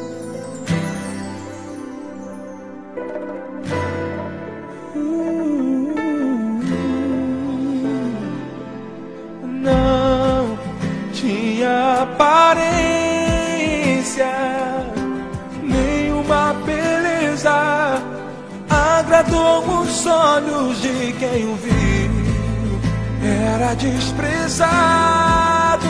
Não tinha aparência, nenhuma beleza agradou os olhos de quem o viu. Era desprezado,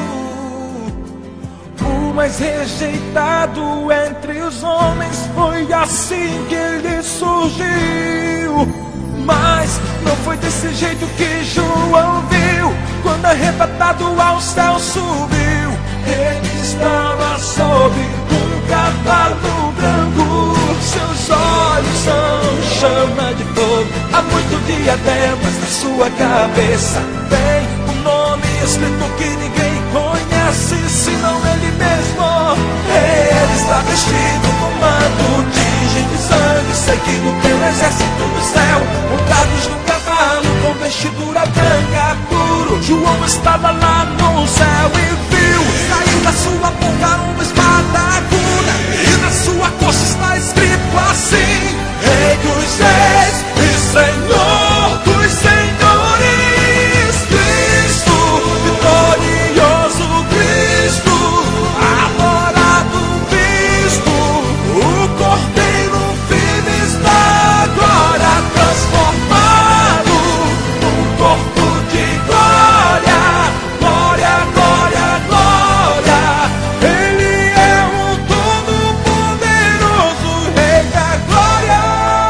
o mais rejeitado entre os homens. Foi assim que ele surgiu. Mas não foi desse jeito que João viu. Quando arrebatado ao céu subiu, ele estava sob um cavalo branco. Seus olhos são chama de fogo, há muito diademas na sua cabeça. Tem um nome escrito que ninguém conhece, senão ele mesmo. Ele está vestido com manto tingido de sangue, seguido pelo exército do céu, montados num cavalo com vestidura branca puro. João estava lá no céu e viu sair da sua boca uma espada aguda, e na sua coxa está escrito assim: Rei dos reis e Senhor dos senhores, Cristo vitorioso, Cristo adorado, visto, o Cordeiro vivo está agora transformado num corpo de glória, glória, glória, glória. Ele é o Todo-Poderoso, Rei da glória.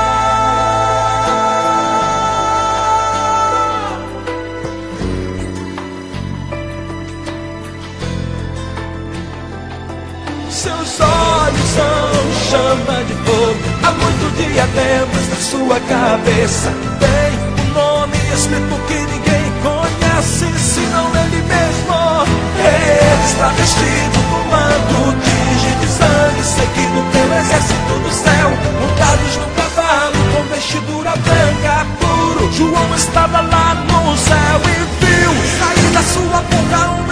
Seus olhos são chama de fogo, há muito diademas na sua cabeça. Tem um nome escrito que ninguém conhece, senão ele mesmo. Ele está vestido com manto tingido de sangue, seguido pelo exército do céu, montados num cavalo com vestidura branca puro. João estava lá no céu e viu sair da sua boca